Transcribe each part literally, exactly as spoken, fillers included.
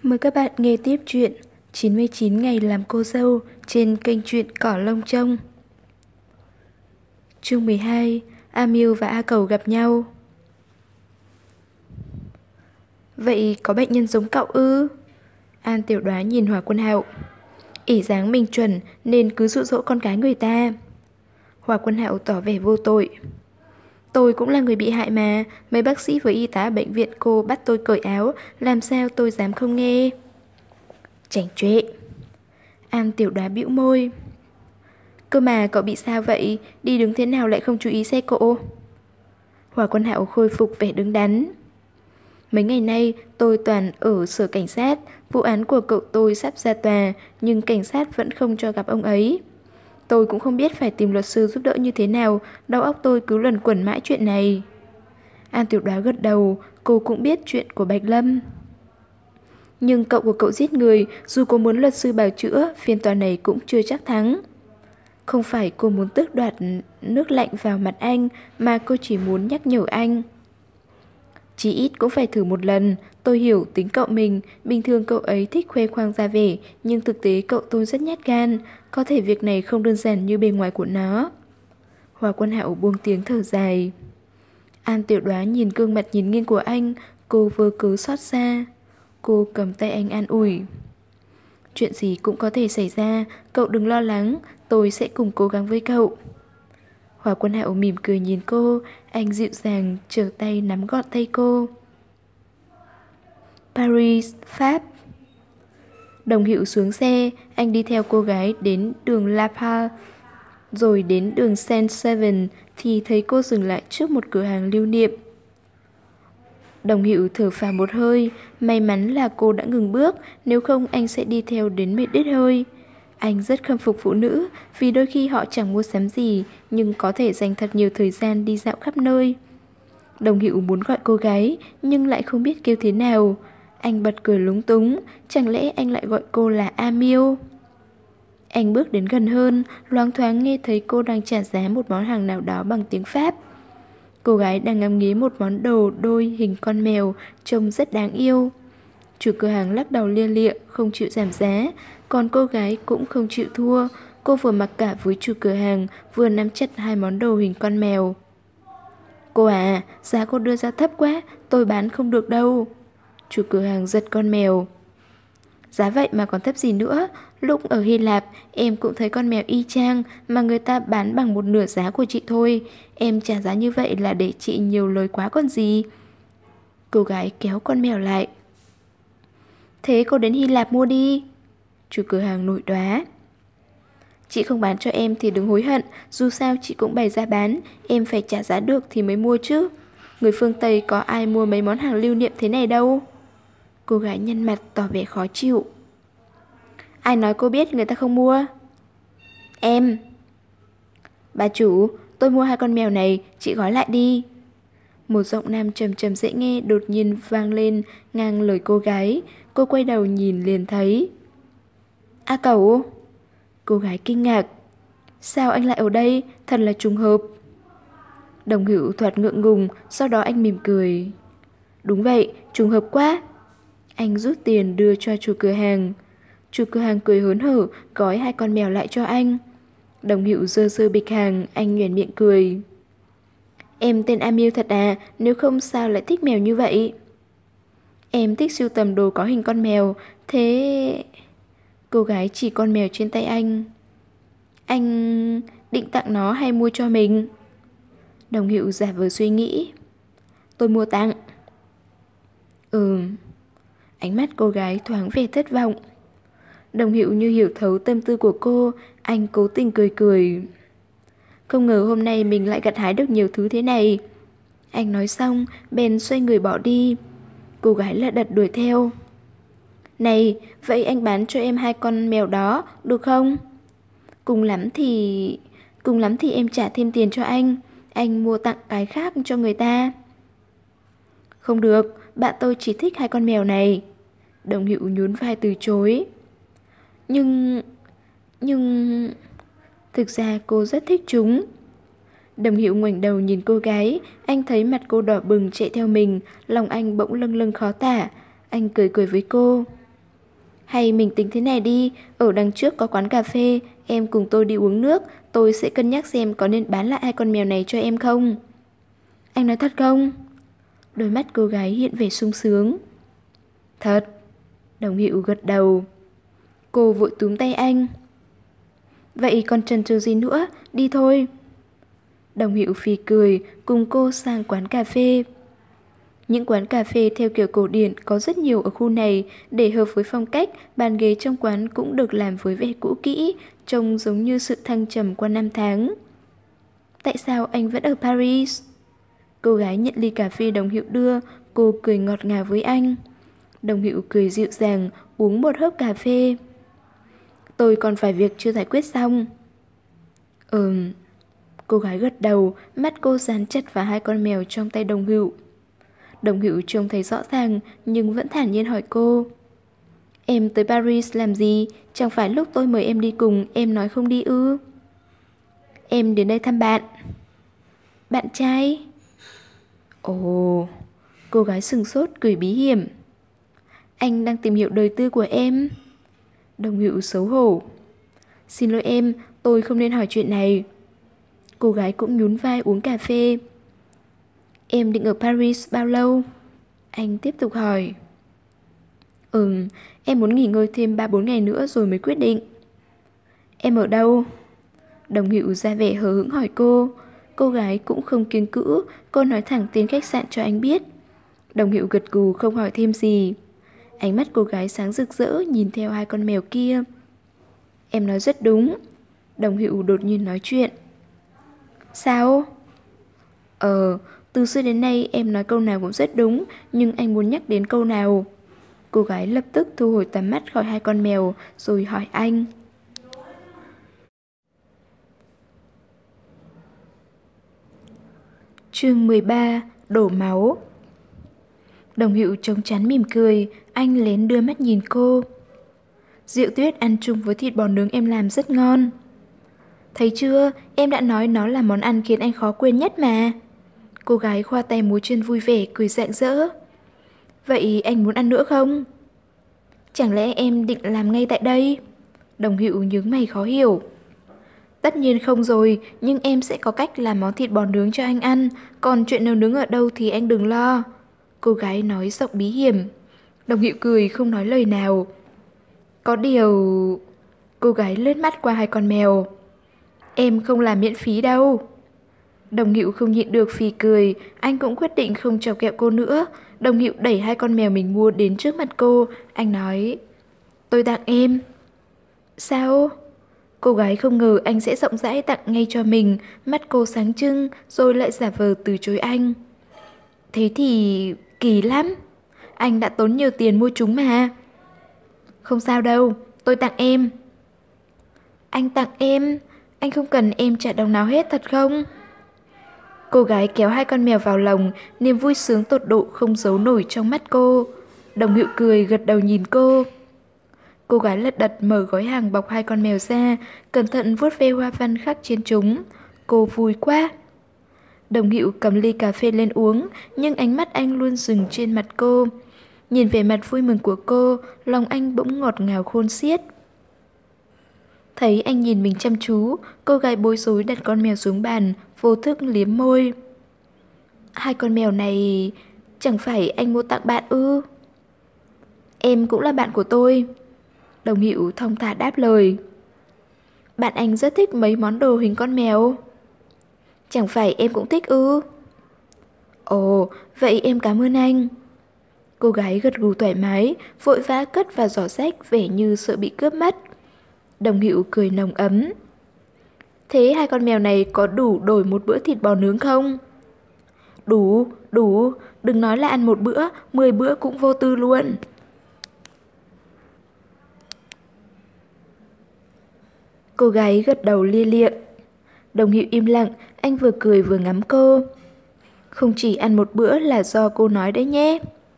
Mời các bạn nghe tiếp chuyện chín mươi chín ngày làm cô dâu trên kênh truyện Cỏ Lông Trông. Chương mười hai, A Miu và A Cầu gặp nhau. Vậy có bệnh nhân giống cậu ư? An Tiểu Đoá nhìn Hòa Quân Hạo. Ỷ dáng mình chuẩn nên cứ dụ dỗ con gái người ta. Hòa Quân Hạo tỏ vẻ vô tội. Tôi cũng là người bị hại mà. Mấy bác sĩ với y tá bệnh viện cô bắt tôi cởi áo, làm sao tôi dám không nghe. Chảnh chọe. An Tiểu Đoá bĩu môi. Cơ mà cậu bị sao vậy? Đi đứng thế nào lại không chú ý xe cộ? Hòa Quân Hạo khôi phục vẻ đứng đắn. Mấy ngày nay tôi toàn ở sở cảnh sát. Vụ án của cậu tôi sắp ra tòa, nhưng cảnh sát vẫn không cho gặp ông ấy. Tôi cũng không biết phải tìm luật sư giúp đỡ như thế nào. Đầu óc tôi cứ luẩn quẩn mãi chuyện này. An Tiểu Đoá gật đầu. Cô cũng biết chuyện của Bạch Lâm. Nhưng cậu của cậu giết người, dù có muốn luật sư bào chữa, phiên tòa này cũng chưa chắc thắng. Không phải cô muốn tước đoạt nước lạnh vào mặt anh, mà cô chỉ muốn nhắc nhở anh. Chỉ ít cũng phải thử một lần. Tôi hiểu tính cậu mình, bình thường cậu ấy thích khoe khoang ra vẻ, nhưng thực tế cậu tôi rất nhát gan. Có thể việc này không đơn giản như bề ngoài của nó. Hòa Quân Hạo buông tiếng thở dài. An Tiểu Đoá nhìn gương mặt nhìn nghiêng của anh, cô vơ cớ xót xa. Cô cầm tay anh an ủi. Chuyện gì cũng có thể xảy ra, cậu đừng lo lắng, tôi sẽ cùng cố gắng với cậu. Hòa Quân Hạo mỉm cười nhìn cô, anh dịu dàng trở tay nắm gọn tay cô. Paris, Pháp. Đồng Hữu xuống xe, anh đi theo cô gái đến đường La Paz, rồi đến đường Saint Seven thì thấy cô dừng lại trước một cửa hàng lưu niệm. Đồng Hữu thở phào một hơi, may mắn là cô đã ngừng bước, nếu không anh sẽ đi theo đến mệt đứt hơi. Anh rất khâm phục phụ nữ, vì đôi khi họ chẳng mua sắm gì, nhưng có thể dành thật nhiều thời gian đi dạo khắp nơi. Đồng Hữu muốn gọi cô gái, nhưng lại không biết kêu thế nào. Anh bật cười lúng túng, chẳng lẽ anh lại gọi cô là A Miu? Anh bước đến gần hơn, loáng thoáng nghe thấy cô đang trả giá một món hàng nào đó bằng tiếng Pháp. Cô gái đang ngắm nghía một món đồ đôi hình con mèo, trông rất đáng yêu. Chủ cửa hàng lắc đầu lia lịa, không chịu giảm giá, còn cô gái cũng không chịu thua. Cô vừa mặc cả với chủ cửa hàng, vừa nắm chặt hai món đồ hình con mèo. Cô à, giá cô đưa ra thấp quá, tôi bán không được đâu. Chủ cửa hàng giật con mèo. Giá vậy mà còn thấp gì nữa, lúc ở Hy Lạp em cũng thấy con mèo y chang mà người ta bán bằng một nửa giá của chị thôi. Em trả giá như vậy là để chị nhiều lời quá còn gì. Cô gái kéo con mèo lại. Thế cô đến Hy Lạp mua đi. Chủ cửa hàng nổi đoá. Chị không bán cho em thì đừng hối hận, dù sao chị cũng bày ra bán, em phải trả giá được thì mới mua chứ. Người phương Tây có ai mua mấy món hàng lưu niệm thế này đâu. Cô gái nhăn mặt tỏ vẻ khó chịu. Ai nói cô biết người ta không mua? Em. Bà chủ, tôi mua hai con mèo này, chị gói lại đi. Một giọng nam trầm trầm dễ nghe đột nhiên vang lên ngang lời cô gái. Cô quay đầu nhìn liền thấy A Cẩu. Cô gái kinh ngạc. Sao anh lại ở đây? Thật là trùng hợp. Đồng Hữu thoạt ngượng ngùng, sau đó anh mỉm cười. Đúng vậy, trùng hợp quá. Anh rút tiền đưa cho chủ cửa hàng. Chủ cửa hàng cười hớn hở, gói hai con mèo lại cho anh. Đồng Hữu giơ giơ bịch hàng, anh nhoẻn miệng cười. Em tên A Miu thật à, nếu không sao lại thích mèo như vậy? Em thích sưu tầm đồ có hình con mèo, thế... Cô gái chỉ con mèo trên tay anh. Anh định tặng nó hay mua cho mình? Đồng Hữu giả vờ suy nghĩ. Tôi mua tặng. Ừm. Ánh mắt cô gái thoáng vẻ thất vọng. Đồng Hữu như hiểu thấu tâm tư của cô, anh cố tình cười cười. Không ngờ hôm nay mình lại gặt hái được nhiều thứ thế này. Anh nói xong, bèn xoay người bỏ đi. Cô gái lật đật đuổi theo. Này, vậy anh bán cho em hai con mèo đó, được không? Cùng lắm thì... Cùng lắm thì em trả thêm tiền cho anh. Anh mua tặng cái khác cho người ta. Không được, bạn tôi chỉ thích hai con mèo này. Đồng Hữu nhún vai từ chối. Nhưng... Nhưng... Thực ra cô rất thích chúng. Đồng Hữu ngoảnh đầu nhìn cô gái. Anh thấy mặt cô đỏ bừng chạy theo mình. Lòng anh bỗng lâng lâng khó tả. Anh cười cười với cô. Hay mình tính thế này đi, ở đằng trước có quán cà phê, em cùng tôi đi uống nước, tôi sẽ cân nhắc xem có nên bán lại hai con mèo này cho em không. Anh nói thật không? Đôi mắt cô gái hiện vẻ sung sướng. Thật. Đồng Hữu gật đầu. Cô vội túm tay anh. Vậy còn chần chừ gì nữa, đi thôi. Đồng Hữu phì cười, cùng cô sang quán cà phê. Những quán cà phê theo kiểu cổ điển có rất nhiều ở khu này, để hợp với phong cách, bàn ghế trong quán cũng được làm với vẻ cũ kỹ, trông giống như sự thăng trầm qua năm tháng. Tại sao anh vẫn ở Paris? Cô gái nhận ly cà phê Đồng Hữu đưa, cô cười ngọt ngào với anh. Đồng Hữu cười dịu dàng, uống một hớp cà phê. Tôi còn vài việc chưa giải quyết xong. Ừm. Cô gái gật đầu, mắt cô dán chặt vào hai con mèo trong tay Đồng Hữu. Đồng Hữu trông thấy rõ ràng nhưng vẫn thản nhiên hỏi cô. Em tới Paris làm gì? Chẳng phải lúc tôi mời em đi cùng em nói không đi ư? Em đến đây thăm bạn. Bạn trai? Ồ, cô gái sừng sốt cười bí hiểm. Anh đang tìm hiểu đời tư của em. Đồng Hữu xấu hổ. Xin lỗi em, tôi không nên hỏi chuyện này. Cô gái cũng nhún vai uống cà phê. Em định ở Paris bao lâu? Anh tiếp tục hỏi. Ừm, em muốn nghỉ ngơi thêm ba bốn ngày nữa rồi mới quyết định. Em ở đâu? Đồng Hữu ra vẻ hờ hững hỏi cô. Cô gái cũng không kiêng cữ, cô nói thẳng tên khách sạn cho anh biết. Đồng Hữu gật gù không hỏi thêm gì. Ánh mắt cô gái sáng rực rỡ nhìn theo hai con mèo kia. Em nói rất đúng. Đồng Hữu đột nhiên nói chuyện. Sao? Ờ, từ xưa đến nay em nói câu nào cũng rất đúng, nhưng anh muốn nhắc đến câu nào? Cô gái lập tức thu hồi tầm mắt khỏi hai con mèo rồi hỏi anh. Chương mười ba. Đổ máu. Đồng Hữu chống chắn mỉm cười, anh lén đưa mắt nhìn cô. Rượu tuyết ăn chung với thịt bò nướng em làm rất ngon. Thấy chưa, em đã nói nó là món ăn khiến anh khó quên nhất mà. Cô gái khoa tay múa chân vui vẻ cười rạng rỡ. Vậy anh muốn ăn nữa không? Chẳng lẽ em định làm ngay tại đây? Đồng Hữu nhướng mày khó hiểu. Tất nhiên không rồi, nhưng em sẽ có cách làm món thịt bò nướng cho anh ăn, còn chuyện nấu nướng ở đâu thì anh đừng lo. Cô gái nói giọng bí hiểm. Đồng Hữu cười không nói lời nào. Có điều... Cô gái lướt mắt qua hai con mèo. Em không làm miễn phí đâu. Đồng Hữu không nhịn được phì cười, anh cũng quyết định không chọc kẹo cô nữa. Đồng Hữu đẩy hai con mèo mình mua đến trước mặt cô, anh nói. Tôi tặng em. Sao? Cô gái không ngờ anh sẽ rộng rãi tặng ngay cho mình, mắt cô sáng trưng, rồi lại giả vờ từ chối anh. Thế thì... kỳ lắm. Anh đã tốn nhiều tiền mua chúng mà. Không sao đâu, tôi tặng em. Anh tặng em? Anh không cần em trả đồng nào hết thật không? Cô gái kéo hai con mèo vào lòng, niềm vui sướng tột độ không giấu nổi trong mắt cô. Đồng Hữu cười gật đầu nhìn cô. Cô gái lật đật mở gói hàng bọc hai con mèo ra, cẩn thận vuốt ve hoa văn khắc trên chúng. Cô vui quá. Đồng Hữu cầm ly cà phê lên uống, nhưng ánh mắt anh luôn dừng trên mặt cô. Nhìn vẻ mặt vui mừng của cô, lòng anh bỗng ngọt ngào khôn xiết. Thấy anh nhìn mình chăm chú, cô gái bối rối đặt con mèo xuống bàn, vô thức liếm môi. Hai con mèo này... chẳng phải anh mua tặng bạn ư? Em cũng là bạn của tôi. Đồng Hữu thong thả đáp lời. Bạn anh rất thích mấy món đồ hình con mèo. Chẳng phải em cũng thích ư? Ồ, vậy em cảm ơn anh. Cô gái gật gù thoải mái, vội vã cất vào giỏ sách vẻ như sợ bị cướp mất. Đồng Hữu cười nồng ấm. Thế hai con mèo này có đủ đổi một bữa thịt bò nướng không? Đủ, đủ, đừng nói là ăn một bữa, mười bữa cũng vô tư luôn. Cô gái gật đầu lia lịa. Đồng Hữu im lặng, anh vừa cười vừa ngắm cô. Không chỉ ăn một bữa là do cô nói đấy nhé.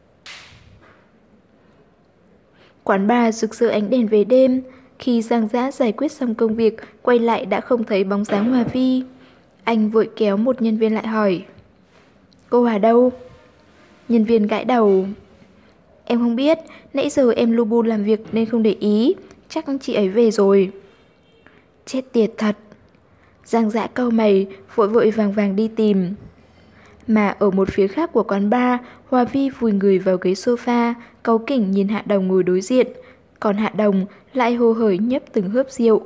Quán bar rực rỡ ánh đèn về đêm. Khi Giang Dã giải quyết xong công việc, quay lại đã không thấy bóng dáng Hòa Vi. Anh vội kéo một nhân viên lại hỏi. Cô Hòa đâu? Nhân viên gãi đầu. Em không biết, nãy giờ em lu bu làm việc nên không để ý. Chắc chị ấy về rồi. Chết tiệt thật. Giang Dã cau mày, vội vội vàng vàng đi tìm. Mà ở một phía khác của quán bar, Hòa Vi vùi người vào ghế sofa, cáu kỉnh nhìn Hạ Đồng ngồi đối diện. Còn Hạ Đồng lại hồ hởi nhấp từng hớp rượu.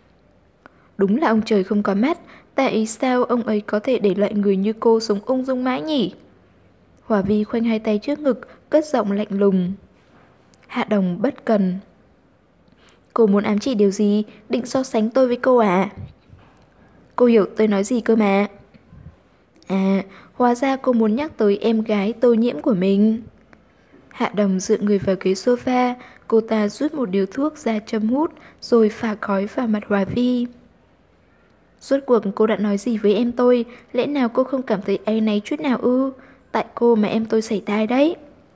Đúng là ông trời không có mắt, tại sao ông ấy có thể để loại người như cô sống ung dung mãi nhỉ? Hòa Vi khoanh hai tay trước ngực, cất giọng lạnh lùng. Hạ Đồng bất cần. Cô muốn ám chỉ điều gì? Định so sánh tôi với cô à? Cô hiểu tôi nói gì cơ mà. À, hóa ra cô muốn nhắc tới em gái Tô Nhiễm của mình. Hạ Đồng dựa người vào ghế sofa, cô ta rút một điếu thuốc ra châm hút, rồi phả khói vào mặt Hòa Vi. Rốt cuộc cô đã nói gì với em tôi, lẽ nào cô không cảm thấy áy náy chút nào ư? Tại cô mà em tôi sảy tai đấy.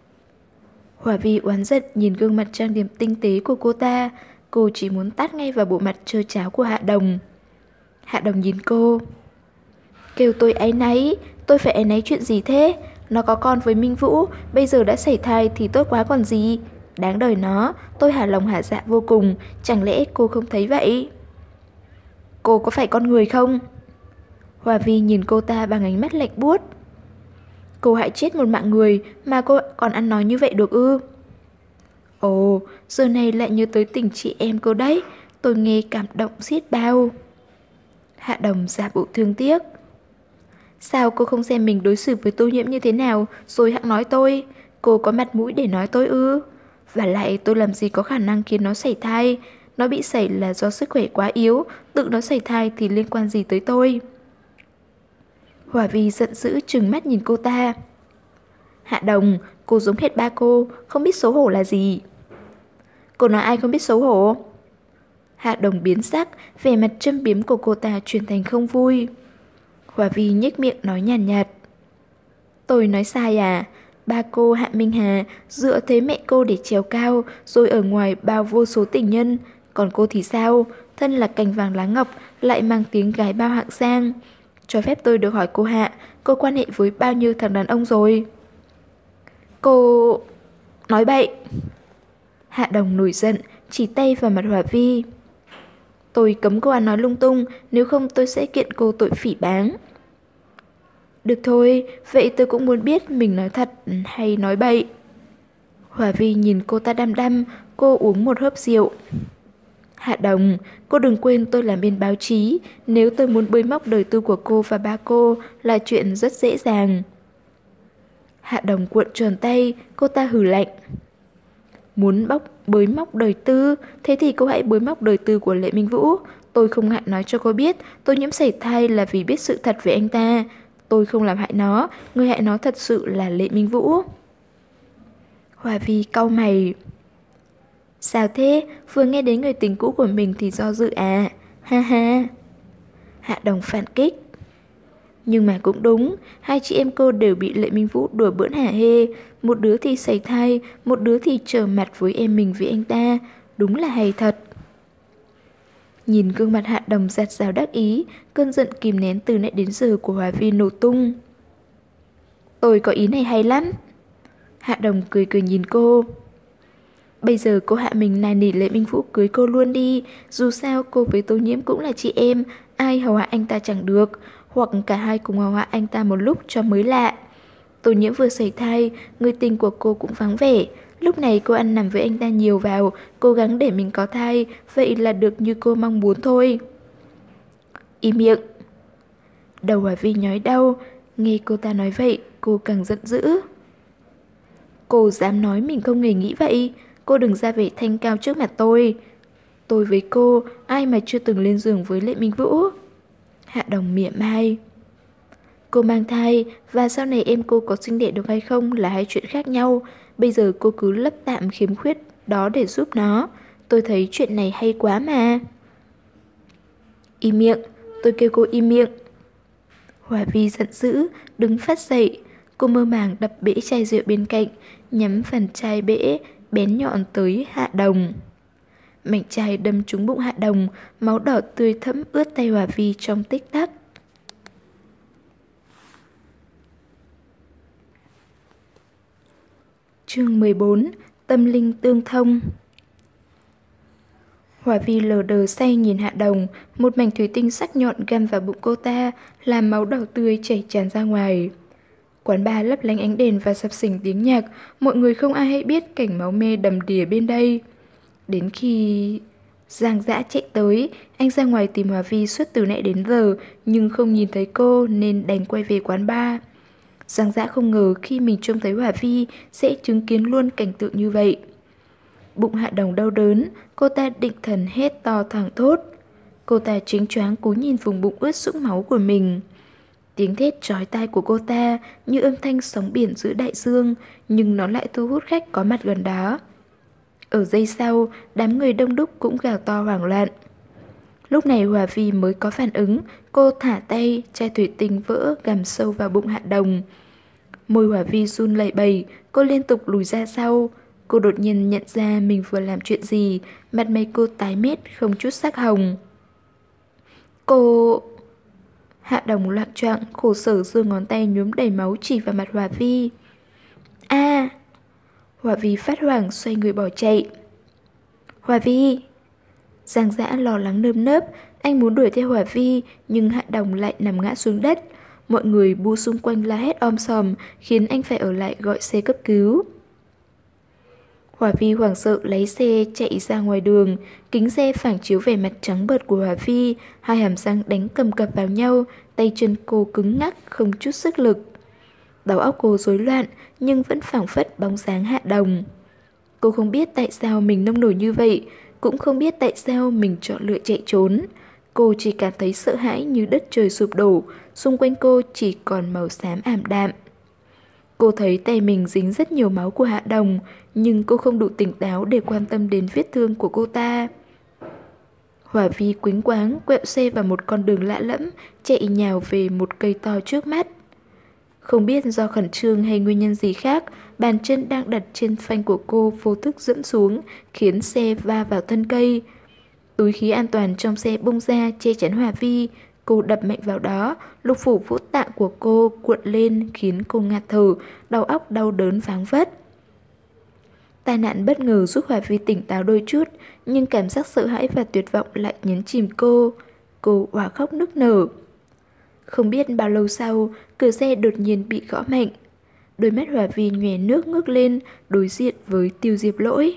Hòa Vi oán giận nhìn gương mặt trang điểm tinh tế của cô ta, cô chỉ muốn tát ngay vào bộ mặt trơ tráo của Hạ Đồng. Hạ Đồng nhìn cô. Kêu tôi áy náy, tôi phải áy náy chuyện gì thế? Nó có con với Minh Vũ, bây giờ đã sảy thai thì tốt quá còn gì. Đáng đời nó, tôi hả lòng hả dạ vô cùng, chẳng lẽ cô không thấy vậy? Cô có phải con người không? Hòa Vi nhìn cô ta bằng ánh mắt lạnh buốt. Cô hại chết một mạng người mà cô còn ăn nói như vậy được ư? Ồ, giờ này lại nhớ tới tình chị em cô đấy, tôi nghe cảm động xiết bao. Hạ Đồng giả bộ thương tiếc. Sao cô không xem mình đối xử với Tô Nhiễm như thế nào rồi hẵng nói tôi? Cô có mặt mũi để nói tôi ư? Và lại tôi làm gì có khả năng khiến nó sảy thai? Nó bị sảy là do sức khỏe quá yếu, tự nó sảy thai thì liên quan gì tới tôi? Hòa Vi giận dữ trừng mắt nhìn cô ta. Hạ Đồng, cô giống hệt ba cô, không biết xấu hổ là gì. Cô nói ai không biết xấu hổ? Hạ Đồng biến sắc, vẻ mặt châm biếm của cô ta chuyển thành không vui. Hòa Vi nhếch miệng nói nhàn nhạt, nhạt. Tôi nói sai à? Ba cô Hạ Minh Hà dựa thế mẹ cô để trèo cao, rồi ở ngoài bao vô số tình nhân. Còn cô thì sao? Thân là cành vàng lá ngọc, lại mang tiếng gái bao hạng sang. Cho phép tôi được hỏi cô Hạ, cô quan hệ với bao nhiêu thằng đàn ông rồi? Cô... nói bậy. Hạ Đồng nổi giận, chỉ tay vào mặt Hòa Vi. Tôi cấm cô ăn nói lung tung, nếu không tôi sẽ kiện cô tội phỉ báng. Được thôi, vậy tôi cũng muốn biết mình nói thật hay nói bậy. Hòa Vi nhìn cô ta đăm đăm, cô uống một hớp rượu. Hạ Đồng, cô đừng quên tôi làm bên báo chí, nếu tôi muốn bới móc đời tư của cô và ba cô là chuyện rất dễ dàng. Hạ Đồng cuộn tròn tay, cô ta hừ lạnh. Muốn bóc bới móc đời tư, thế thì cô hãy bới móc đời tư của Lệ Minh Vũ. Tôi không ngại nói cho cô biết, tôi nhiễm sảy thai là vì biết sự thật về anh ta. Tôi không làm hại nó, người hại nó thật sự là Lệ Minh Vũ. Hòa Vi cau mày. Sao thế, vừa nghe đến người tình cũ của mình thì do dự à? Ha ha. Hạ Đồng phản kích. Nhưng mà cũng đúng, hai chị em cô đều bị Lệ Minh Vũ đùa bỡn hả hê. Một đứa thì sảy thai, một đứa thì trở mặt với em mình với anh ta. Đúng là hay thật. Nhìn gương mặt Hạ Đồng giặt rào đắc ý, cơn giận kìm nén từ nãy đến giờ của Hòa Vi nổ tung. Tôi có ý này hay lắm. Hạ Đồng cười cười nhìn cô. Bây giờ cô Hạ mình nài nỉ Lệ Minh Vũ cưới cô luôn đi. Dù sao cô với Tô Nhiễm cũng là chị em, ai hầu hạ anh ta chẳng được. Hoặc cả hai cùng hầu hạ anh ta một lúc cho mới lạ. Tô Nhiễm vừa sảy thai, người tình của cô cũng vắng vẻ. Lúc này cô ăn nằm với anh ta nhiều vào, cố gắng để mình có thai, vậy là được như cô mong muốn thôi. Im miệng. Đầu Hòa Vi nhói đau, nghe cô ta nói vậy, cô càng giận dữ. Cô dám nói mình không hề nghĩ vậy, cô đừng ra vẻ thanh cao trước mặt tôi. Tôi với cô, ai mà chưa từng lên giường với Lệ Minh Vũ? Hạ Đồng mỉa mai. Cô mang thai và sau này em cô có sinh đẻ được hay không là hai chuyện khác nhau. Bây giờ cô cứ lấp tạm khiếm khuyết đó để giúp nó. Tôi thấy chuyện này hay quá mà. Im miệng, tôi kêu cô im miệng. Hòa Vi giận dữ, đứng phát dậy. Cô mơ màng đập bể chai rượu bên cạnh, nhắm phần chai bể bén nhọn tới Hạ Đồng. Mảnh chai đâm trúng bụng Hạ Đồng, máu đỏ tươi thẫm ướt tay Hòa Vi trong tích tắc. Chương mười bốn. Tâm linh tương thông. Hỏa Vi lờ đờ say nhìn Hạ Đồng, một mảnh thủy tinh sắc nhọn găm vào bụng cô ta, làm máu đỏ tươi chảy tràn ra ngoài. Quán bar lấp lánh ánh đèn và sập sình tiếng nhạc, mọi người không ai hay biết cảnh máu me đầm đìa bên đây. Đến khi Giang Dã chạy tới, anh ra ngoài tìm Hỏa Vi suốt từ nãy đến giờ, nhưng không nhìn thấy cô nên đành quay về quán bar. Giang Dã không ngờ khi mình trông thấy Hỏa Vi sẽ chứng kiến luôn cảnh tượng như vậy. Bụng Hạ Đồng đau đớn, cô ta định thần hét to thẳng thốt. Cô ta chính choáng cúi nhìn vùng bụng ướt sũng máu của mình. Tiếng thét chói tai của cô ta như âm thanh sóng biển giữa đại dương, nhưng nó lại thu hút khách có mặt gần đó. Ở giây sau, đám người đông đúc cũng gào to hoảng loạn. Lúc này Hỏa Vi mới có phản ứng, cô thả tay, chai thủy tinh vỡ gằm sâu vào bụng Hạ Đồng. Môi Hỏa Vi run lẩy bẩy, cô liên tục lùi ra sau. Cô đột nhiên nhận ra mình vừa làm chuyện gì, mặt mày cô tái mét không chút sắc hồng. Cô... Hạ Đồng loạng choạng, khổ sở giơ ngón tay nhuốm đầy máu chỉ vào mặt Hỏa Vi. A! À! Hỏa Vi phát hoảng xoay người bỏ chạy. Hỏa Vi! Giang Dã lo lắng nơm nớp, anh muốn đuổi theo Hỏa Vi, nhưng Hạ Đồng lại nằm ngã xuống đất. Mọi người bu xung quanh la hét om sòm, khiến anh phải ở lại gọi xe cấp cứu. Hỏa Vi hoảng sợ lấy xe chạy ra ngoài đường, kính xe phản chiếu về mặt trắng bợt của Hỏa Vi, hai hàm răng đánh cầm cập vào nhau, tay chân cô cứng ngắc, không chút sức lực. Đầu óc cô rối loạn, nhưng vẫn phảng phất bóng dáng Hạ Đồng. Cô không biết tại sao mình nông nổi như vậy, cũng không biết tại sao mình chọn lựa chạy trốn. Cô chỉ cảm thấy sợ hãi như đất trời sụp đổ, xung quanh cô chỉ còn màu xám ảm đạm. Cô thấy tay mình dính rất nhiều máu của Hạ Đồng, nhưng cô không đủ tỉnh táo để quan tâm đến vết thương của cô ta. Hỏa Vi quĩnh quáng quẹo xe vào một con đường lạ lẫm, chạy nhào về một cây to trước mắt. Không biết do khẩn trương hay nguyên nhân gì khác, bàn chân đang đặt trên phanh của cô vô thức dẫm xuống, khiến xe va vào thân cây. Túi khí an toàn trong xe bung ra che chắn Hỏa Vi, cô đập mạnh vào đó, lục phủ vũ tạng của cô cuộn lên khiến cô ngạt thở, đầu óc đau đớn váng vất. Tai nạn bất ngờ giúp Hỏa Vi tỉnh táo đôi chút, nhưng cảm giác sợ hãi và tuyệt vọng lại nhấn chìm cô. Cô òa khóc nức nở. Không biết bao lâu sau, cửa xe đột nhiên bị gõ mạnh. Đôi mắt Hỏa Vi nhòe nước ngước lên, đối diện với Tiêu Diệp Lỗi.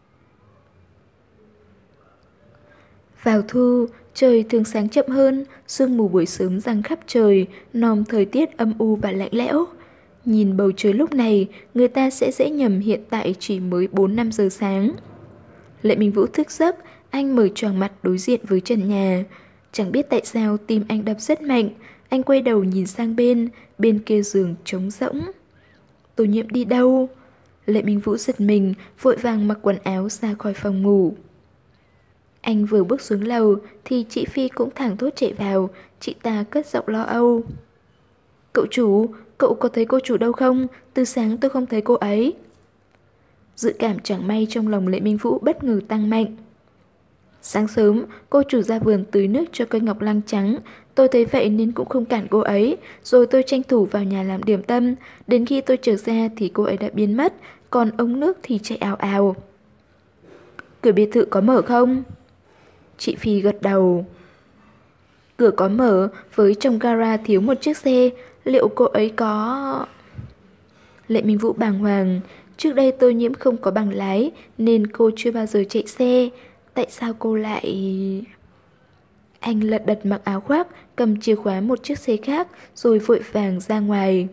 Vào thu, trời thường sáng chậm hơn, sương mù buổi sớm giăng khắp trời, nom thời tiết âm u và lạnh lẽo. Nhìn bầu trời lúc này, người ta sẽ dễ nhầm hiện tại chỉ mới bốn năm giờ sáng. Lệ Minh Vũ thức giấc, anh mở choàng mặt đối diện với trần nhà. Chẳng biết tại sao tim anh đập rất mạnh, anh quay đầu nhìn sang bên, bên kia giường trống rỗng. Tô Nhiễm đi đâu? Lệ Minh Vũ giật mình, vội vàng mặc quần áo ra khỏi phòng ngủ. Anh vừa bước xuống lầu thì chị Phi cũng thẳng thốt chạy vào, chị ta cất giọng lo âu. Cậu chủ, cậu có thấy cô chủ đâu không? Từ sáng tôi không thấy cô ấy. Dự cảm chẳng may trong lòng Lệ Minh Vũ bất ngờ tăng mạnh. Sáng sớm, cô chủ ra vườn tưới nước cho cây ngọc lăng trắng. Tôi thấy vậy nên cũng không cản cô ấy. Rồi tôi tranh thủ vào nhà làm điểm tâm. Đến khi tôi trở ra thì cô ấy đã biến mất, còn ống nước thì chạy ào ào. Cửa biệt thự có mở không? Chị Phi gật đầu. Cửa có mở, với trong gara thiếu một chiếc xe. Liệu cô ấy có... Lệ Minh Vũ bàng hoàng. Trước đây Tô Nhiễm không có bằng lái nên cô chưa bao giờ chạy xe. Tại sao cô lại... Anh lật đật mặc áo khoác, cầm chìa khóa một chiếc xe khác rồi vội vàng ra ngoài.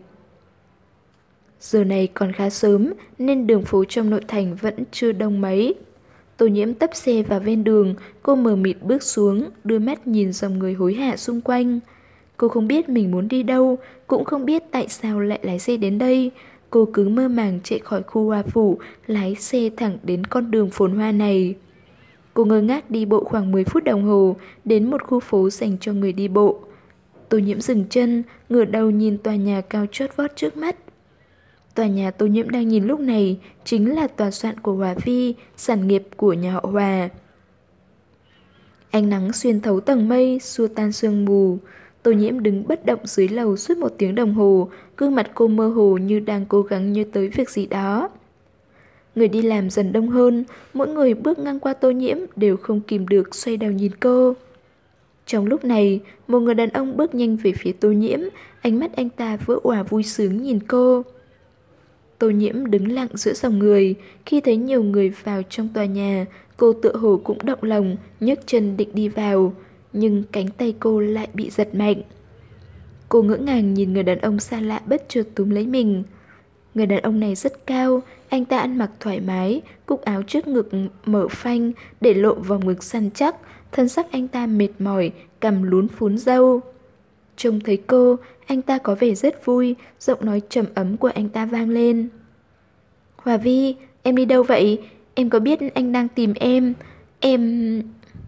Giờ này còn khá sớm nên đường phố trong nội thành vẫn chưa đông mấy. Tô Nhiễm tấp xe vào ven đường, cô mờ mịt bước xuống, đưa mắt nhìn dòng người hối hả xung quanh. Cô không biết mình muốn đi đâu, cũng không biết tại sao lại lái xe đến đây. Cô cứ mơ màng chạy khỏi khu hoa phủ, lái xe thẳng đến con đường phồn hoa này. Cô ngơ ngác đi bộ khoảng mười phút đồng hồ, đến một khu phố dành cho người đi bộ. Tô Nhiễm dừng chân, ngửa đầu nhìn tòa nhà cao chót vót trước mắt. Tòa nhà Tô Nhiễm đang nhìn lúc này chính là tòa soạn của Hòa Vi, sản nghiệp của nhà họ Hòa. Ánh nắng xuyên thấu tầng mây, xua tan sương mù. Tô Nhiễm đứng bất động dưới lầu suốt một tiếng đồng hồ, gương mặt cô mơ hồ như đang cố gắng nhớ tới việc gì đó. Người đi làm dần đông hơn, mỗi người bước ngang qua Tô Nhiễm đều không kìm được xoay đầu nhìn cô. Trong lúc này, một người đàn ông bước nhanh về phía Tô Nhiễm, ánh mắt anh ta vỡ òa vui sướng nhìn cô. Tô Nhiễm đứng lặng giữa dòng người, khi thấy nhiều người vào trong tòa nhà, cô tựa hồ cũng động lòng, nhấc chân định đi vào, nhưng cánh tay cô lại bị giật mạnh. Cô ngỡ ngàng nhìn người đàn ông xa lạ bất chợt túm lấy mình. Người đàn ông này rất cao, anh ta ăn mặc thoải mái, cúc áo trước ngực mở phanh để lộ vòng ngực săn chắc, thân sắc anh ta mệt mỏi, cằm lún phún râu. Trông thấy cô, anh ta có vẻ rất vui, giọng nói trầm ấm của anh ta vang lên. Hòa Vi, em đi đâu vậy? Em có biết anh đang tìm em? Em...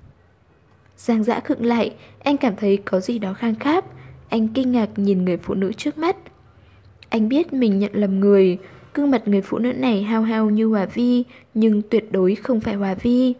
Giang Dã khựng lại, anh cảm thấy có gì đó khang khác. Anh kinh ngạc nhìn người phụ nữ trước mắt. Anh biết mình nhận lầm người. Gương mặt người phụ nữ này hao hao như Hòa Vi, nhưng tuyệt đối không phải Hòa Vi.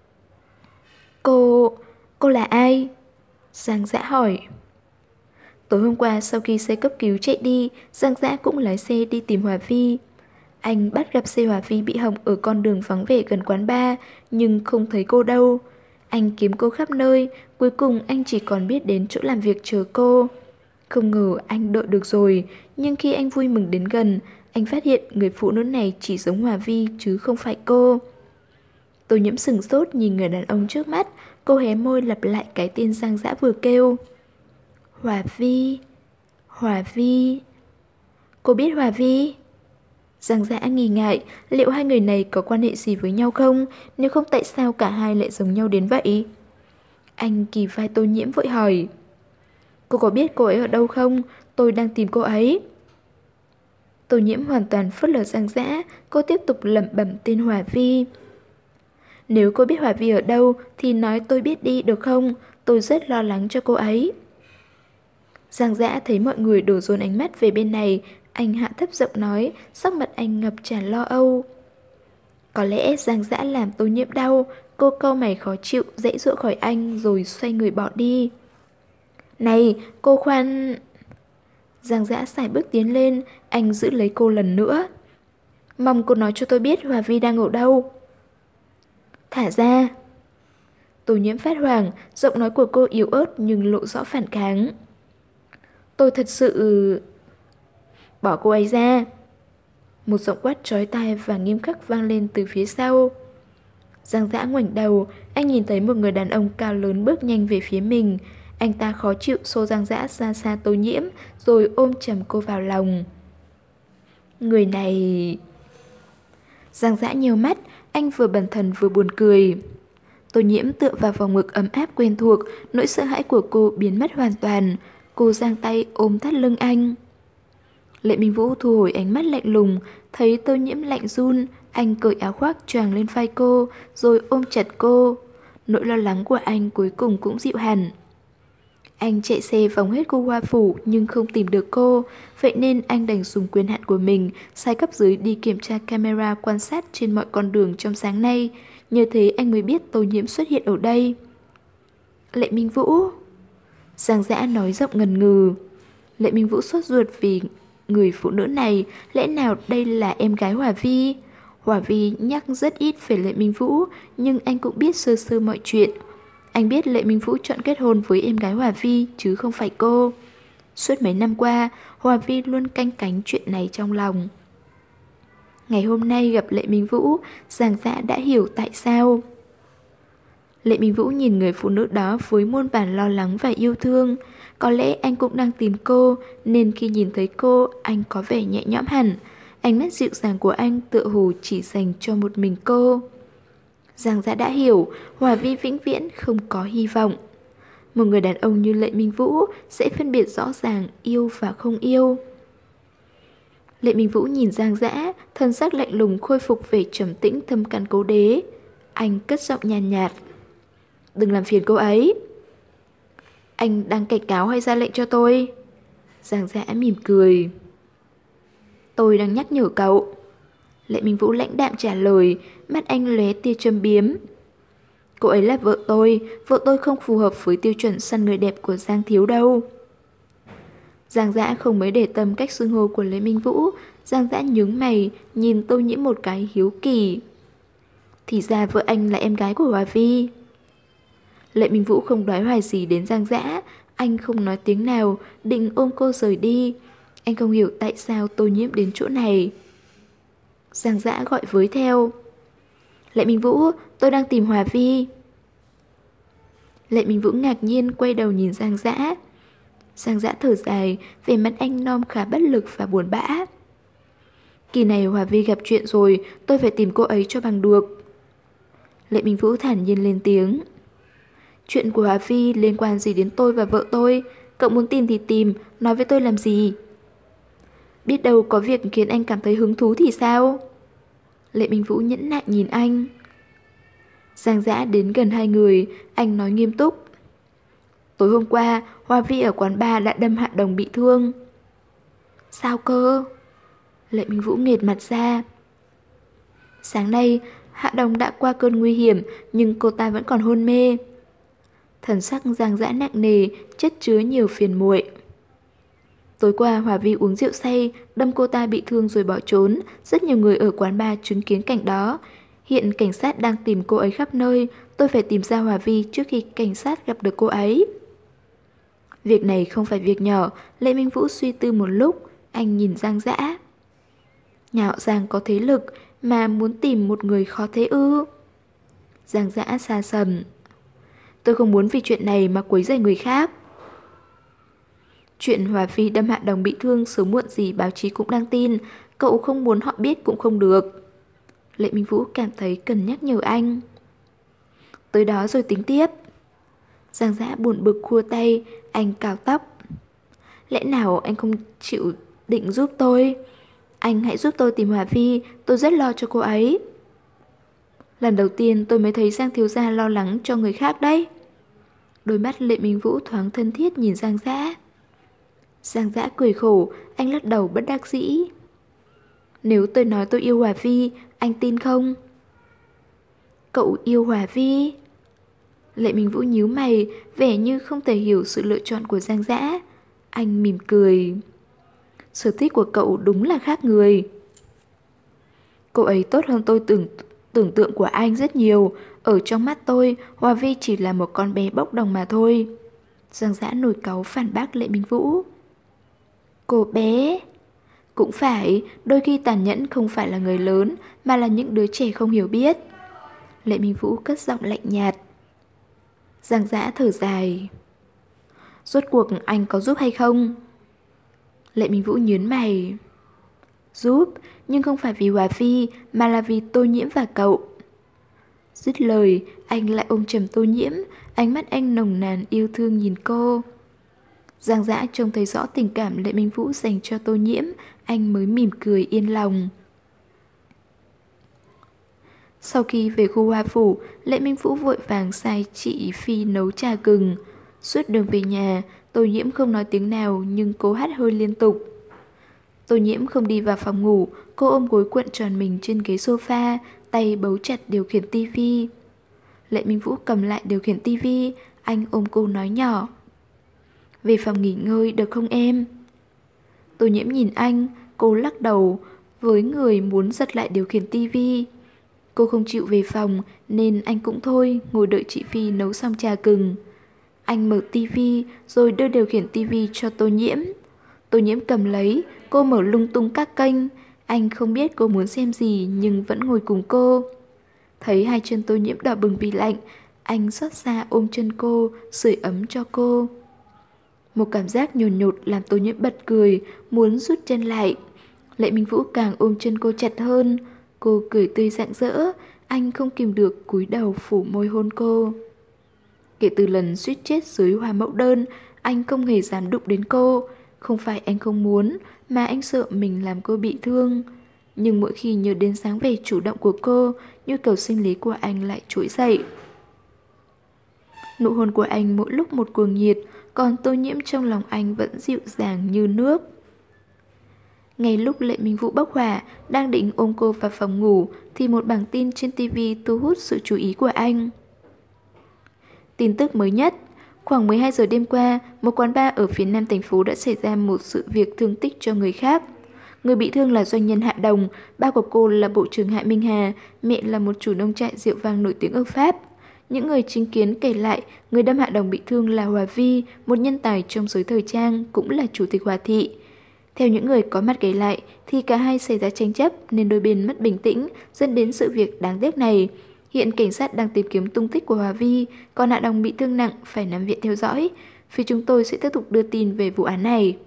Cô... cô là ai? Giang Dã hỏi. Tối hôm qua sau khi xe cấp cứu chạy đi, Giang Dã cũng lái xe đi tìm Hòa Vi. Anh bắt gặp xe Hòa Vi bị hỏng ở con đường vắng vẻ gần quán bar, nhưng không thấy cô đâu. Anh kiếm cô khắp nơi, cuối cùng anh chỉ còn biết đến chỗ làm việc chờ cô. Không ngờ anh đợi được rồi, nhưng khi anh vui mừng đến gần, anh phát hiện người phụ nữ này chỉ giống Hòa Vi chứ không phải cô. Tô Nhiễm sừng sốt nhìn người đàn ông trước mắt, cô hé môi lặp lại cái tên Giang Dã vừa kêu. Hòa Vi, Hòa Vi. Cô biết Hòa Vi? Giang Dã nghi ngại, liệu hai người này có quan hệ gì với nhau không? Nếu không tại sao cả hai lại giống nhau đến vậy? Anh kỳ vai Tô Nhiễm vội hỏi. Cô có biết cô ấy ở đâu không? Tôi đang tìm cô ấy. Tô Nhiễm hoàn toàn phớt lờ Giang Dã, cô tiếp tục lẩm bẩm tên Hòa Vi. Nếu cô biết Hòa Vi ở đâu thì nói tôi biết đi được không? Tôi rất lo lắng cho cô ấy. Giang Dã thấy mọi người đổ dồn ánh mắt về bên này, anh hạ thấp giọng nói, sắc mặt anh ngập tràn lo âu. Có lẽ Giang Dã làm Tô Nhiễm đau, cô cau mày khó chịu, giãy giụa khỏi anh rồi xoay người bỏ đi. Này, cô khoan... Giang Dã sải bước tiến lên, anh giữ lấy cô lần nữa. Mong cô nói cho tôi biết Hòa Vi đang ở đâu. Thả ra. Tô Nhiễm phát hoảng, giọng nói của cô yếu ớt nhưng lộ rõ phản kháng. Tôi thật sự... Bỏ cô ấy ra. Một giọng quát chói tai và nghiêm khắc vang lên từ phía sau. Giang Dã ngoảnh đầu, anh nhìn thấy một người đàn ông cao lớn bước nhanh về phía mình. Anh ta khó chịu xô Giang Dã ra xa Tô Nhiễm, rồi ôm chầm cô vào lòng. Người này... Giang Dã nhíu mắt, anh vừa bần thần vừa buồn cười. Tô Nhiễm tựa vào vòng ngực ấm áp quen thuộc, nỗi sợ hãi của cô biến mất hoàn toàn. Cô giang tay ôm thắt lưng anh. Lệ Minh Vũ thu hồi ánh mắt lạnh lùng, thấy Tô Nhiễm lạnh run, anh cởi áo khoác choàng lên vai cô, rồi ôm chặt cô. Nỗi lo lắng của anh cuối cùng cũng dịu hẳn. Anh chạy xe vòng hết khu hoa phủ nhưng không tìm được cô, vậy nên anh đành dùng quyền hạn của mình sai cấp dưới đi kiểm tra camera quan sát trên mọi con đường trong sáng nay. Nhờ thế anh mới biết Tô Nhiễm xuất hiện ở đây. Lệ Minh Vũ... Giang Dã nói giọng ngần ngừ. Lệ Minh Vũ sốt ruột vì người phụ nữ này, lẽ nào đây là em gái Hòa Vi? Hòa Vi nhắc rất ít về Lệ Minh Vũ, nhưng anh cũng biết sơ sơ mọi chuyện. Anh biết Lệ Minh Vũ chọn kết hôn với em gái Hòa Vi chứ không phải cô. Suốt mấy năm qua, Hòa Vi luôn canh cánh chuyện này trong lòng. Ngày hôm nay gặp Lệ Minh Vũ, Giang Dã đã hiểu tại sao. Lệ Minh Vũ nhìn người phụ nữ đó với muôn vàn lo lắng và yêu thương. Có lẽ anh cũng đang tìm cô, nên khi nhìn thấy cô, anh có vẻ nhẹ nhõm hẳn. Ánh mắt dịu dàng của anh tựa hồ chỉ dành cho một mình cô. Giang Dã đã hiểu, Hòa Vi vĩnh viễn không có hy vọng. Một người đàn ông như Lệ Minh Vũ sẽ phân biệt rõ ràng yêu và không yêu. Lệ Minh Vũ nhìn Giang Dã, thân sắc lạnh lùng khôi phục về trầm tĩnh thâm căn cố đế. Anh cất giọng nhàn nhạt, nhạt. Đừng làm phiền cô ấy. Anh đang cảnh cáo hay ra lệnh cho tôi? Giang Dã mỉm cười. Tôi đang nhắc nhở cậu. Lệ Minh Vũ lãnh đạm trả lời, mắt anh lóe tia châm biếm. Cô ấy là vợ tôi, vợ tôi không phù hợp với tiêu chuẩn săn người đẹp của Giang thiếu đâu. Giang Dã không mấy để tâm cách xưng hô của Lệ Minh Vũ, Giang Dã nhướng mày, nhìn Tô Nhiễm một cái hiếu kỳ. Thì ra vợ anh là em gái của Hòa Vi. Lệ Minh Vũ không đoái hoài gì đến Giang Dã, anh không nói tiếng nào, định ôm cô rời đi. Anh không hiểu tại sao Tô Nhiễm đến chỗ này. Giang Dã gọi với theo. Lệ Minh Vũ, tôi đang tìm Hòa Vi. Lệ Minh Vũ ngạc nhiên quay đầu nhìn Giang Dã. Giang Dã thở dài, vẻ mặt anh Nom khá bất lực và buồn bã. Kỳ này Hòa Vi gặp chuyện rồi, tôi phải tìm cô ấy cho bằng được. Lệ Minh Vũ thản nhiên lên tiếng. Chuyện của Hòa Vi liên quan gì đến tôi và vợ tôi? Cậu muốn tìm thì tìm, nói với tôi làm gì? Biết đâu có việc khiến anh cảm thấy hứng thú thì sao? Lệ Minh Vũ nhẫn nại nhìn anh. Giang Dã đến gần hai người, anh nói nghiêm túc. Tối hôm qua, Hòa Vi ở quán bar đã đâm Hạ Đồng bị thương. Sao cơ? Lệ Minh Vũ nghệt mặt ra. Sáng nay, Hạ Đồng đã qua cơn nguy hiểm, nhưng cô ta vẫn còn hôn mê. Thần sắc Giang Dã nặng nề, chất chứa nhiều phiền muội. Tối qua Hòa Vi uống rượu say, đâm cô ta bị thương rồi bỏ trốn. Rất nhiều người ở quán bar chứng kiến cảnh đó. Hiện cảnh sát đang tìm cô ấy khắp nơi. Tôi phải tìm ra Hòa Vi trước khi cảnh sát gặp được cô ấy. Việc này không phải việc nhỏ. Lệ Minh Vũ suy tư một lúc. Anh nhìn Giang Dã. Nhà họ Giang có thế lực, mà muốn tìm một người khó thế ư? Giang Dã xa sầm. Tôi không muốn vì chuyện này mà quấy rầy người khác. Chuyện Hòa Vi đâm Hạ Đồng bị thương sớm muộn gì báo chí cũng đang tin. Cậu không muốn họ biết cũng không được. Lệ Minh Vũ cảm thấy cần nhắc nhở anh. Tới đó rồi tính tiếp. Giang Dã buồn bực khua tay. Anh cào tóc. Lẽ nào anh không chịu định giúp tôi? Anh hãy giúp tôi tìm Hòa Vi. Tôi rất lo cho cô ấy. Lần đầu tiên tôi mới thấy Giang thiếu gia lo lắng cho người khác đấy. Đôi mắt Lệ Minh Vũ thoáng thân thiết nhìn Giang Dã. Giang Dã cười khổ. Anh lắc đầu bất đắc dĩ. Nếu tôi nói tôi yêu Hòa Vi, anh tin không? Cậu yêu Hòa Vi? Lệ Minh Vũ nhíu mày, vẻ như không thể hiểu sự lựa chọn của Giang Dã. Anh mỉm cười. Sở thích của cậu đúng là khác người. Cô ấy tốt hơn tôi tưởng, tưởng tượng của anh rất nhiều. Ở trong mắt tôi, Hòa Vi chỉ là một con bé bốc đồng mà thôi. Giang Dã nổi cáu phản bác Lệ Minh Vũ. Cô bé? Cũng phải, đôi khi tàn nhẫn không phải là người lớn, mà là những đứa trẻ không hiểu biết. Lệ Minh Vũ cất giọng lạnh nhạt. Giang Dã thở dài. Rốt cuộc anh có giúp hay không? Lệ Minh Vũ nhớn mày. Giúp, nhưng không phải vì Hòa Vi, mà là vì Tô Nhiễm và cậu. Dứt lời, anh lại ôm chầm Tô Nhiễm, ánh mắt anh nồng nàn yêu thương nhìn cô. Giang Dã trông thấy rõ tình cảm Lệ Minh Vũ dành cho Tô Nhiễm, anh mới mỉm cười yên lòng. Sau khi về khu Hoa Phủ, Lệ Minh Vũ vội vàng sai chị Phi nấu trà gừng. Suốt đường về nhà, Tô Nhiễm không nói tiếng nào nhưng cố hắt hơi liên tục. Tô Nhiễm không đi vào phòng ngủ, cô ôm gối cuộn tròn mình trên ghế sofa, tay bấu chặt điều khiển tivi. Lệ Minh Vũ cầm lại điều khiển tivi, anh ôm cô nói nhỏ. Về phòng nghỉ ngơi được không em? Tô Nhiễm nhìn anh, cô lắc đầu, với người muốn giật lại điều khiển tivi. Cô không chịu về phòng nên anh cũng thôi, ngồi đợi chị Phi nấu xong trà gừng. Anh mở tivi rồi đưa điều khiển tivi cho Tô Nhiễm. Tô Nhiễm cầm lấy, cô mở lung tung các kênh. Anh không biết cô muốn xem gì nhưng vẫn ngồi cùng cô. Thấy hai chân Tô Nhiễm đỏ bừng vì lạnh, anh xót xa ôm chân cô, sưởi ấm cho cô. Một cảm giác nhồn nhột làm Tô Nhiễm bật cười, muốn rút chân lại. Lệ Minh Vũ càng ôm chân cô chặt hơn. Cô cười tươi rạng rỡ, anh không kìm được cúi đầu phủ môi hôn cô. Kể từ lần suýt chết dưới hoa mẫu đơn, anh không hề dám đụng đến cô. Không phải anh không muốn, mà anh sợ mình làm cô bị thương. Nhưng mỗi khi nhớ đến dáng vẻ chủ động của cô, nhu cầu sinh lý của anh lại trỗi dậy. Nụ hôn của anh mỗi lúc một cuồng nhiệt, còn Tô Nhiễm trong lòng anh vẫn dịu dàng như nước. Ngay lúc Lệ Minh Vũ bốc hỏa, đang định ôm cô vào phòng ngủ, thì một bảng tin trên tivi thu hút sự chú ý của anh. Tin tức mới nhất, khoảng mười hai giờ đêm qua, một quán bar ở phía nam thành phố đã xảy ra một sự việc thương tích cho người khác. Người bị thương là doanh nhân Hạ Đồng, ba của cô là bộ trưởng Hạ Minh Hà, mẹ là một chủ nông trại rượu vang nổi tiếng ở Pháp. Những người chứng kiến kể lại, người đâm Hạ Đồng bị thương là Hòa Vi, một nhân tài trong giới thời trang, cũng là chủ tịch Hòa thị. Theo những người có mặt kể lại, thì cả hai xảy ra tranh chấp nên đôi bên mất bình tĩnh, dẫn đến sự việc đáng tiếc này. Hiện cảnh sát đang tìm kiếm tung tích của Hòa Vi, còn Hạ Đồng bị thương nặng phải nằm viện theo dõi. Phía chúng tôi sẽ tiếp tục đưa tin về vụ án này.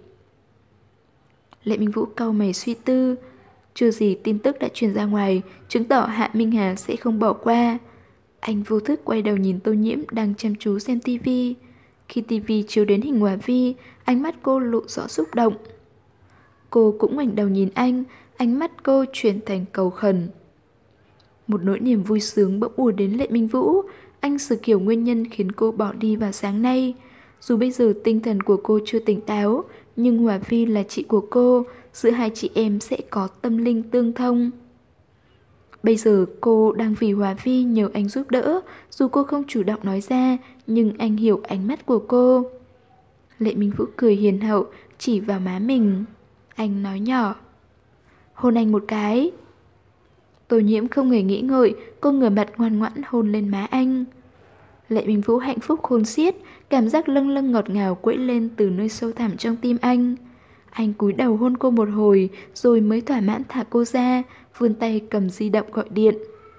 Lệ Minh Vũ cau mày suy tư. Chưa gì tin tức đã truyền ra ngoài, chứng tỏ Hạ Minh Hà sẽ không bỏ qua. Anh vô thức quay đầu nhìn Tô Nhiễm đang chăm chú xem tivi. Khi tivi chiếu đến hình Hòa Vi, ánh mắt cô lộ rõ xúc động. Cô cũng ngoảnh đầu nhìn anh, ánh mắt cô chuyển thành cầu khẩn. Một nỗi niềm vui sướng bỗng ùa đến Lệ Minh Vũ. Anh sực hiểu nguyên nhân khiến cô bỏ đi vào sáng nay. Dù bây giờ tinh thần của cô chưa tỉnh táo, nhưng Hòa Vi là chị của cô, giữa hai chị em sẽ có tâm linh tương thông. Bây giờ cô đang vì Hòa Vi nhờ anh giúp đỡ, dù cô không chủ động nói ra, nhưng anh hiểu ánh mắt của cô. Lệ Minh Vũ cười hiền hậu, chỉ vào má mình. Anh nói nhỏ. Hôn anh một cái. Tô Nhiễm không hề nghĩ ngợi, cô ngửa mặt ngoan ngoãn hôn lên má anh. Lệ Minh Vũ hạnh phúc khôn xiết, cảm giác lâng lâng ngọt ngào quẫy lên từ nơi sâu thẳm trong tim anh. Anh cúi đầu hôn cô một hồi, rồi mới thỏa mãn thả cô ra, vươn tay cầm di động gọi điện.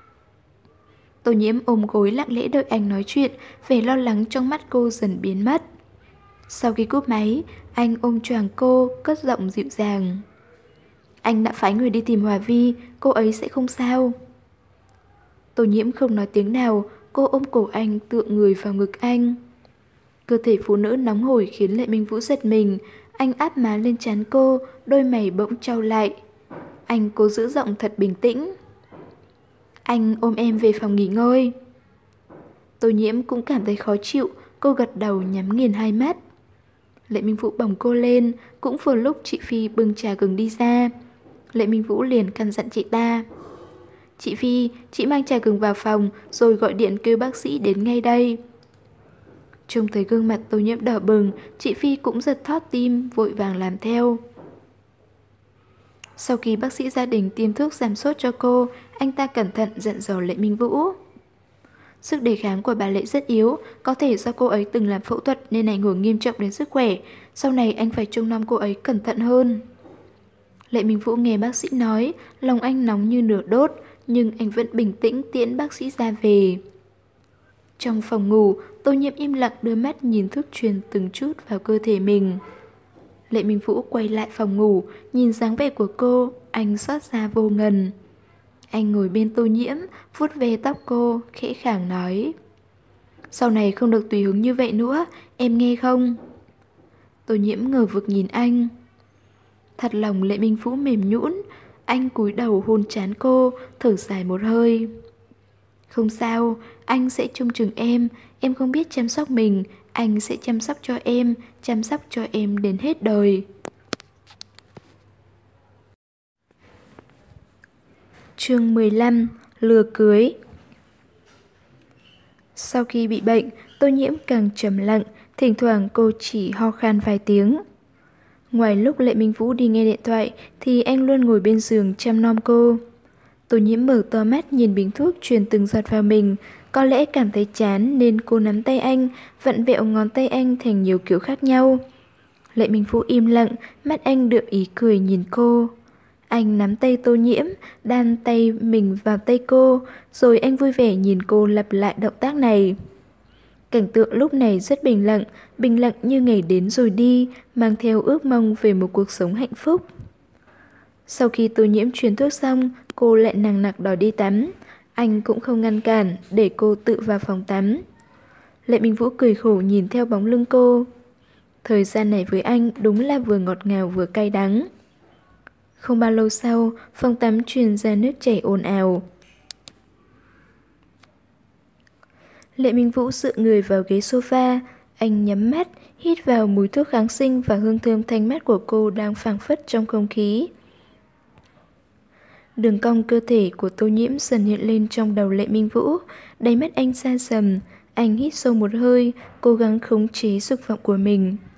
Tô Nhiễm ôm gối lặng lẽ đợi anh nói chuyện, vẻ lo lắng trong mắt cô dần biến mất. Sau khi cúp máy, anh ôm choàng cô, cất giọng dịu dàng. Anh đã phái người đi tìm Hòa Vi, cô ấy sẽ không sao. Tô Nhiễm không nói tiếng nào, cô ôm cổ anh tựa người vào ngực anh. Cơ thể phụ nữ nóng hổi khiến Lệ Minh Vũ giật mình. Anh áp má lên trán cô, đôi mày bỗng trao lại. Anh cố giữ giọng thật bình tĩnh. Anh ôm em về phòng nghỉ ngơi. Tô Nhiễm cũng cảm thấy khó chịu, cô gật đầu nhắm nghiền hai mắt. Lệ Minh Vũ bồng cô lên, cũng vừa lúc chị Phi bưng trà gừng đi ra. Lệ Minh Vũ liền căn dặn chị ta. Chị Phi, chị mang trà gừng vào phòng, rồi gọi điện kêu bác sĩ đến ngay đây. Trông thấy gương mặt Tô Nhiễm đỏ bừng, chị Phi cũng giật thót tim, vội vàng làm theo. Sau khi bác sĩ gia đình tiêm thuốc giảm sốt cho cô, anh ta cẩn thận dặn dò Lệ Minh Vũ. Sức đề kháng của bà Lệ rất yếu, có thể do cô ấy từng làm phẫu thuật nên ảnh hưởng nghiêm trọng đến sức khỏe. Sau này anh phải trông nom cô ấy cẩn thận hơn. Lệ Minh Vũ nghe bác sĩ nói, lòng anh nóng như lửa đốt, nhưng anh vẫn bình tĩnh tiễn bác sĩ ra về. Trong phòng ngủ, Tô Nhiễm im lặng đưa mắt nhìn thuốc truyền từng chút vào cơ thể mình. Lệ Minh Vũ quay lại phòng ngủ, nhìn dáng vẻ của cô, anh xót xa vô ngần. Anh ngồi bên Tô Nhiễm, vuốt ve tóc cô, khẽ khàng nói. Sau này không được tùy hứng như vậy nữa, em nghe không? Tô Nhiễm ngờ vực nhìn anh. Thật lòng Lệ Minh Vũ mềm nhũn, anh cúi đầu hôn trán cô, thở dài một hơi. Không sao, anh sẽ trông chừng em, em không biết chăm sóc mình, anh sẽ chăm sóc cho em, chăm sóc cho em đến hết đời. Chương mười lăm. Lừa cưới. Sau khi bị bệnh, Tô Nhiễm càng trầm lặng, thỉnh thoảng cô chỉ ho khan vài tiếng. Ngoài lúc Lệ Minh Vũ đi nghe điện thoại thì anh luôn ngồi bên giường chăm nom cô. Tô Nhiễm mở to mắt nhìn bình thuốc truyền từng giọt vào mình, có lẽ cảm thấy chán nên cô nắm tay anh, vặn vẹo ngón tay anh thành nhiều kiểu khác nhau. Lệ Minh Vũ im lặng, mắt anh đượm ý cười nhìn cô. Anh nắm tay Tô Nhiễm, đan tay mình vào tay cô, rồi anh vui vẻ nhìn cô lặp lại động tác này. Cảnh tượng lúc này rất bình lặng, bình lặng như ngày đến rồi đi, mang theo ước mong về một cuộc sống hạnh phúc. Sau khi Tô Nhiễm truyền thuốc xong, cô lại nằng nặc đòi đi tắm. Anh cũng không ngăn cản, để cô tự vào phòng tắm. Lệ Minh Vũ cười khổ nhìn theo bóng lưng cô. Thời gian này với anh đúng là vừa ngọt ngào vừa cay đắng. Không bao lâu sau, phòng tắm truyền ra nước chảy ồn ào. Lệ Minh Vũ dựa người vào ghế sofa, anh nhắm mắt, hít vào mùi thuốc kháng sinh và hương thơm thanh mát của cô đang phảng phất trong không khí. Đường cong cơ thể của Tô Nhiễm dần hiện lên trong đầu Lệ Minh Vũ, đáy mắt anh xa sầm, anh hít sâu một hơi, cố gắng khống chế dục vọng của mình.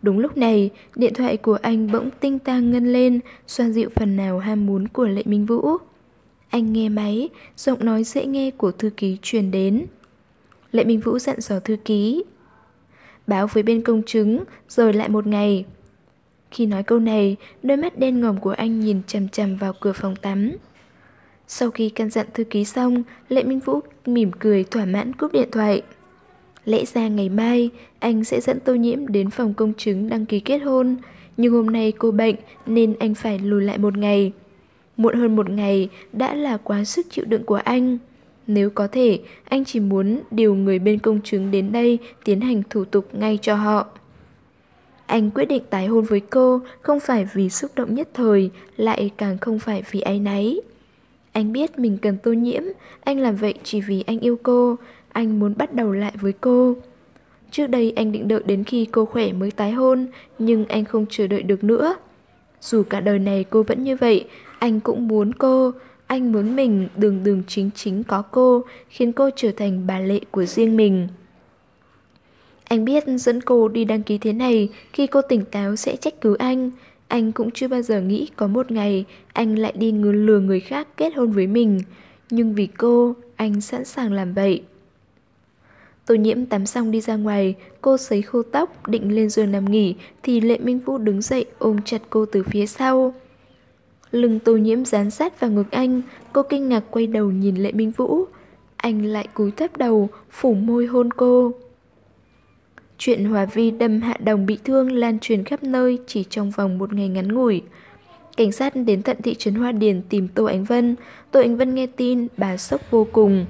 Đúng lúc này, điện thoại của anh bỗng tinh tang ngân lên, xoa dịu phần nào ham muốn của Lệ Minh Vũ. Anh nghe máy, giọng nói dễ nghe của thư ký truyền đến. Lệ Minh Vũ dặn dò thư ký: báo với bên công chứng, rồi lại một ngày. Khi nói câu này, đôi mắt đen ngòm của anh nhìn chằm chằm vào cửa phòng tắm. Sau khi căn dặn thư ký xong, Lệ Minh Vũ mỉm cười thỏa mãn cúp điện thoại. Lẽ ra ngày mai, anh sẽ dẫn Tô Nhiễm đến phòng công chứng đăng ký kết hôn, nhưng hôm nay cô bệnh nên anh phải lùi lại một ngày. Muộn hơn một ngày đã là quá sức chịu đựng của anh. Nếu có thể, anh chỉ muốn điều người bên công chứng đến đây tiến hành thủ tục ngay cho họ. Anh quyết định tái hôn với cô không phải vì xúc động nhất thời, lại càng không phải vì áy náy. Anh biết mình cần Tô Nhiễm, anh làm vậy chỉ vì anh yêu cô, anh muốn bắt đầu lại với cô. Trước đây anh định đợi đến khi cô khỏe mới tái hôn, nhưng anh không chờ đợi được nữa. Dù cả đời này cô vẫn như vậy, anh cũng muốn cô, anh muốn mình đường đường chính chính có cô, khiến cô trở thành bà Lệ của riêng mình. Anh biết dẫn cô đi đăng ký thế này, khi cô tỉnh táo sẽ trách cứ anh. Anh cũng chưa bao giờ nghĩ có một ngày anh lại đi lừa người khác kết hôn với mình. Nhưng vì cô, anh sẵn sàng làm vậy. Tô Nhiễm tắm xong đi ra ngoài, cô sấy khô tóc, định lên giường nằm nghỉ, thì Lệ Minh Vũ đứng dậy ôm chặt cô từ phía sau. Lưng Tô Nhiễm dán sát vào ngực anh, cô kinh ngạc quay đầu nhìn Lệ Minh Vũ. Anh lại cúi thấp đầu, phủ môi hôn cô. Chuyện Hòa Vi đâm Hạ Đồng bị thương lan truyền khắp nơi chỉ trong vòng một ngày ngắn ngủi. Cảnh sát đến tận thị trấn Hoa Điền tìm Tô Ánh Vân. Tô Ánh Vân nghe tin, bà sốc vô cùng.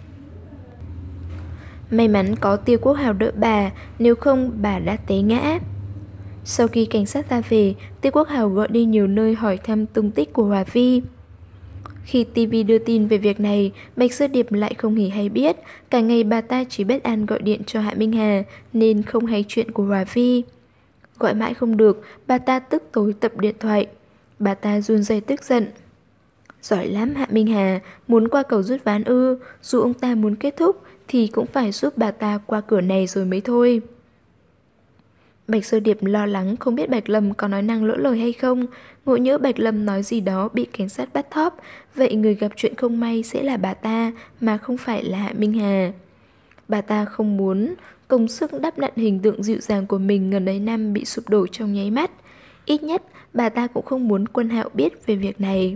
May mắn có Tiêu Quốc Hào đỡ bà, nếu không bà đã té ngã. Sau khi cảnh sát ra về, Tiêu Quốc Hào gọi đi nhiều nơi hỏi thăm tung tích của Hòa Vi. Khi ti vi đưa tin về việc này, Bạch Sơ Điệp lại không hề hay biết. Cả ngày bà ta chỉ biết An gọi điện cho Hạ Minh Hà, nên không hay chuyện của Hòa Vi. Gọi mãi không được, bà ta tức tối tập điện thoại. Bà ta run rẩy tức giận. Giỏi lắm Hạ Minh Hà, muốn qua cầu rút ván ư, dù ông ta muốn kết thúc thì cũng phải giúp bà ta qua cửa này rồi mới thôi. Bạch Sơ Điệp lo lắng không biết Bạch Lâm có nói năng lỡ lời hay không, ngộ nhỡ Bạch Lâm nói gì đó bị cảnh sát bắt thóp, vậy người gặp chuyện không may sẽ là bà ta mà không phải là Hạ Minh Hà. Bà ta không muốn công sức đắp nặn hình tượng dịu dàng của mình ngần ấy năm bị sụp đổ trong nháy mắt. Ít nhất bà ta cũng không muốn Quân Hạo biết về việc này.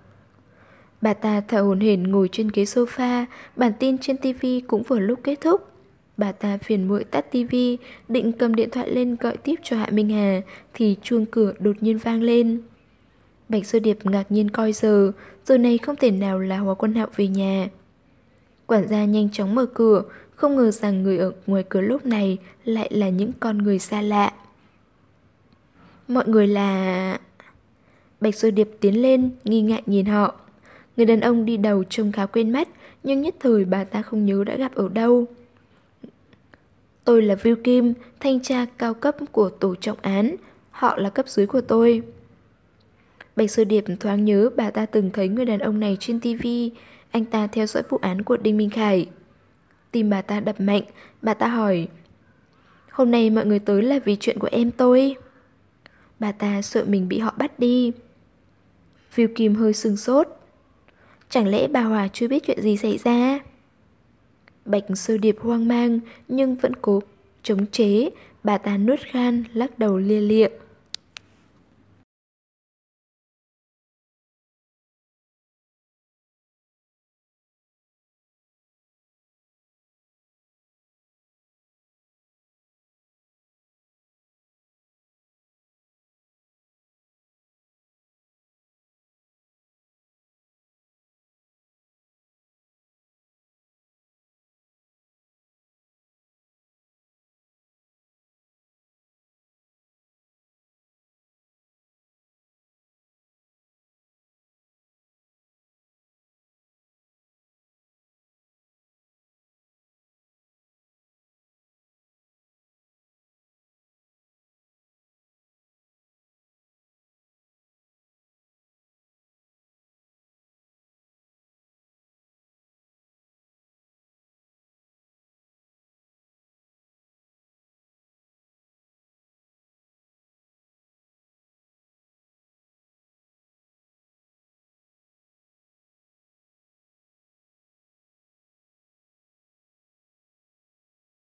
Bà ta thở hổn hển ngồi trên ghế sofa, bản tin trên tivi cũng vừa lúc kết thúc. Bà ta phiền muội tắt tivi, định cầm điện thoại lên gọi tiếp cho Hạ Minh Hà, thì chuông cửa đột nhiên vang lên. Bạch Sơ Điệp ngạc nhiên coi giờ, giờ này không thể nào là Hòa Quân Hạo về nhà. Quản gia nhanh chóng mở cửa, không ngờ rằng người ở ngoài cửa lúc này lại là những con người xa lạ. Mọi người là... Bạch Sơ Điệp tiến lên, nghi ngại nhìn họ. Người đàn ông đi đầu trông khá quen mắt, nhưng nhất thời bà ta không nhớ đã gặp ở đâu. Tôi là Viu Kim, thanh tra cao cấp của tổ trọng án. Họ là cấp dưới của tôi. Bạch Sơ Điệp thoáng nhớ bà ta từng thấy người đàn ông này trên tivi. Anh ta theo dõi vụ án của Đinh Minh Khải. Tim bà ta đập mạnh. Bà ta hỏi: hôm nay mọi người tới là vì chuyện của em tôi. Bà ta sợ mình bị họ bắt đi. Viu Kim hơi sừng sốt. Chẳng lẽ bà Hòa chưa biết chuyện gì xảy ra? Bạch Sơ Điệp hoang mang nhưng vẫn cố chống chế. Bà ta nuốt khan, lắc đầu lia lịa.